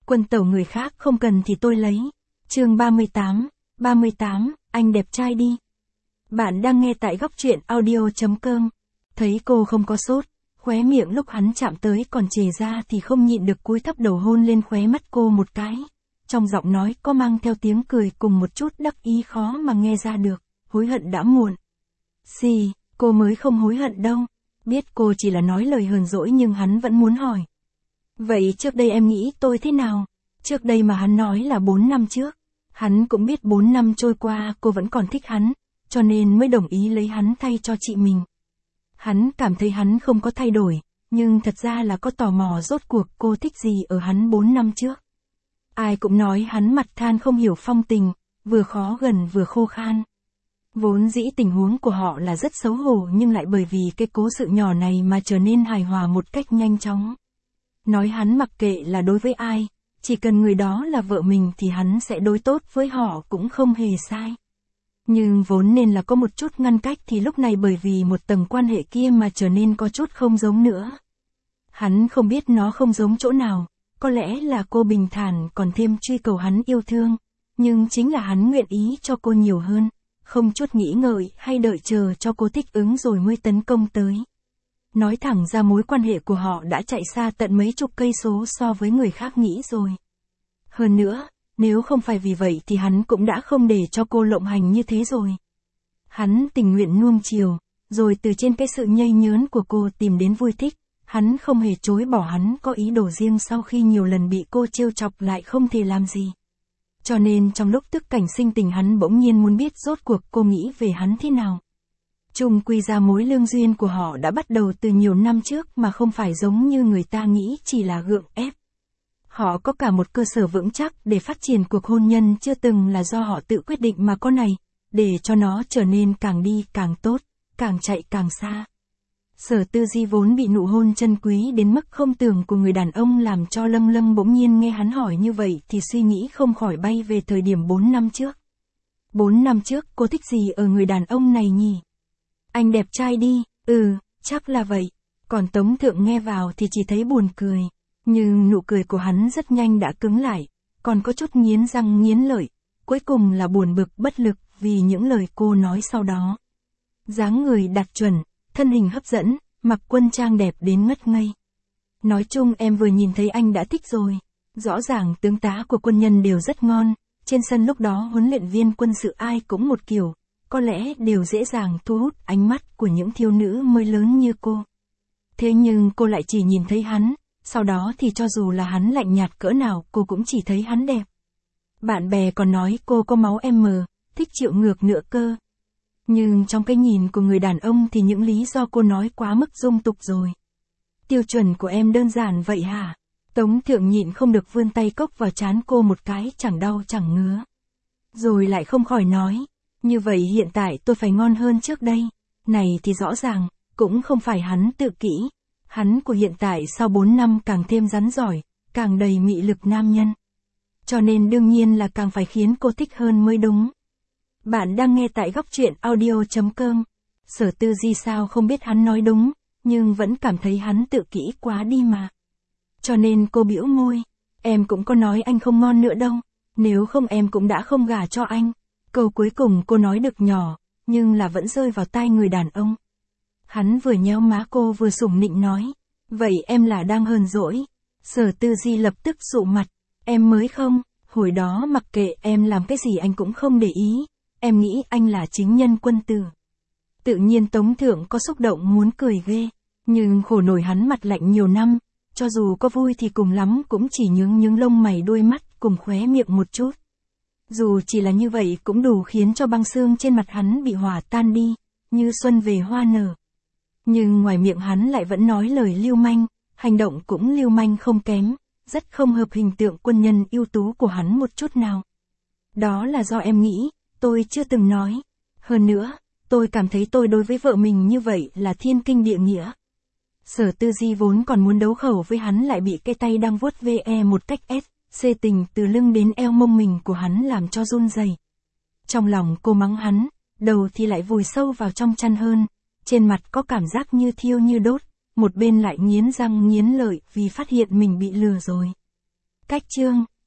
Quân tẩu người khác không cần thì tôi lấy. Chương 38, anh đẹp trai đi. Bạn đang nghe tại góc truyện audio.com. Thấy cô không có sốt, khóe miệng lúc hắn chạm tới còn chề ra thì không nhịn được cúi thấp đầu hôn lên khóe mắt cô một cái. Trong giọng nói có mang theo tiếng cười cùng một chút đắc ý khó mà nghe ra được, hối hận đã muộn. Xì, cô mới không hối hận đâu. Biết cô chỉ là nói lời hờn dỗi nhưng hắn vẫn muốn hỏi. Vậy trước đây em nghĩ tôi thế nào? Trước đây mà hắn nói là 4 năm trước. Hắn cũng biết 4 năm trôi qua cô vẫn còn thích hắn, cho nên mới đồng ý lấy hắn thay cho chị mình. Hắn cảm thấy hắn không có thay đổi, nhưng thật ra là có tò mò rốt cuộc cô thích gì ở hắn 4 năm trước. Ai cũng nói hắn mặt than không hiểu phong tình, vừa khó gần vừa khô khan. Vốn dĩ tình huống của họ là rất xấu hổ nhưng lại bởi vì cái cố sự nhỏ này mà trở nên hài hòa một cách nhanh chóng. Nói hắn mặc kệ là đối với ai, chỉ cần người đó là vợ mình thì hắn sẽ đối tốt với họ cũng không hề sai. Nhưng vốn nên là có một chút ngăn cách thì lúc này bởi vì một tầng quan hệ kia mà trở nên có chút không giống nữa. Hắn không biết nó không giống chỗ nào, có lẽ là cô bình thản còn thêm truy cầu hắn yêu thương, nhưng chính là hắn nguyện ý cho cô nhiều hơn, không chút nghĩ ngợi hay đợi chờ cho cô thích ứng rồi mới tấn công tới. Nói thẳng ra mối quan hệ của họ đã chạy xa tận mấy chục cây số so với người khác nghĩ rồi. Hơn nữa, nếu không phải vì vậy thì hắn cũng đã không để cho cô lộng hành như thế rồi. Hắn tình nguyện nuông chiều, rồi từ trên cái sự nhây nhớn của cô tìm đến vui thích, hắn không hề chối bỏ hắn có ý đồ riêng sau khi nhiều lần bị cô trêu chọc lại không thể làm gì. Cho nên trong lúc tức cảnh sinh tình hắn bỗng nhiên muốn biết rốt cuộc cô nghĩ về hắn thế nào. Chung quy ra mối lương duyên của họ đã bắt đầu từ nhiều năm trước mà không phải giống như người ta nghĩ chỉ là gượng ép. Họ có cả một cơ sở vững chắc để phát triển cuộc hôn nhân chưa từng là do họ tự quyết định mà có này, để cho nó trở nên càng đi càng tốt, càng chạy càng xa. Sở Tư Di vốn bị nụ hôn chân quý đến mức không tưởng của người đàn ông làm cho Lâm Lâm bỗng nhiên nghe hắn hỏi như vậy thì suy nghĩ không khỏi bay về thời điểm 4 năm trước. 4 năm trước cô thích gì ở người đàn ông này nhỉ? Anh đẹp trai đi, chắc là vậy. Còn Tống Thượng nghe vào thì chỉ thấy buồn cười. Nhưng nụ cười của hắn rất nhanh đã cứng lại, còn có chút nghiến răng nghiến lợi, cuối cùng là buồn bực bất lực vì những lời cô nói sau đó. Dáng người đạt chuẩn, thân hình hấp dẫn, mặc quân trang đẹp đến ngất ngây. Nói chung em vừa nhìn thấy anh đã thích rồi. Rõ ràng tướng tá của quân nhân đều rất ngon, trên sân lúc đó huấn luyện viên quân sự ai cũng một kiểu, có lẽ đều dễ dàng thu hút ánh mắt của những thiếu nữ mới lớn như cô. Thế nhưng cô lại chỉ nhìn thấy hắn, sau đó thì cho dù là hắn lạnh nhạt cỡ nào cô cũng chỉ thấy hắn đẹp. Bạn bè còn nói cô có máu M, thích chịu ngược nữa cơ. Nhưng trong cái nhìn của người đàn ông thì những lý do cô nói quá mức dung tục rồi. Tiêu chuẩn của em đơn giản vậy hả? Tống Thượng nhịn không được vươn tay cốc vào trán cô một cái chẳng đau chẳng ngứa. Rồi lại không khỏi nói, như vậy hiện tại tôi phải ngon hơn trước đây. Này thì rõ ràng, cũng không phải hắn tự kỷ. Hắn của hiện tại sau 4 năm càng thêm rắn giỏi, càng đầy mị lực nam nhân. Cho nên đương nhiên là càng phải khiến cô thích hơn mới đúng. Bạn đang nghe tại góc truyện audio.com. Sở Tư Di sao không biết hắn nói đúng, nhưng vẫn cảm thấy hắn tự kỷ quá đi mà. Cho nên cô bĩu môi, em cũng có nói anh không ngon nữa đâu, nếu không em cũng đã không gả cho anh. Câu cuối cùng cô nói được nhỏ, nhưng là vẫn rơi vào tai người đàn ông. Hắn vừa nhéo má cô vừa sủng nịnh nói, vậy em là đang hờn dỗi. Sở Tư Di lập tức sụ mặt, em mới không, hồi đó mặc kệ em làm cái gì anh cũng không để ý, em nghĩ anh là chính nhân quân tử. Tự nhiên Tống Thượng có xúc động muốn cười ghê, nhưng khổ nổi hắn mặt lạnh nhiều năm, cho dù có vui thì cùng lắm cũng chỉ nhướng lông mày đôi mắt cùng khóe miệng một chút. Dù chỉ là như vậy cũng đủ khiến cho băng xương trên mặt hắn bị hòa tan đi, như xuân về hoa nở. Nhưng ngoài miệng hắn lại vẫn nói lời lưu manh, hành động cũng lưu manh không kém, rất không hợp hình tượng quân nhân ưu tú của hắn một chút nào. Đó là do em nghĩ, tôi chưa từng nói. Hơn nữa, tôi cảm thấy tôi đối với vợ mình như vậy là thiên kinh địa nghĩa. Sở Tư Di vốn còn muốn đấu khẩu với hắn lại bị cái tay đang vuốt ve một cách xê tình từ lưng đến eo mông mình của hắn làm cho run rẩy. Trong lòng cô mắng hắn, đầu thì lại vùi sâu vào trong chăn hơn, trên mặt có cảm giác như thiêu như đốt, một bên lại nghiến răng nghiến lợi vì phát hiện mình bị lừa rồi. Cách chương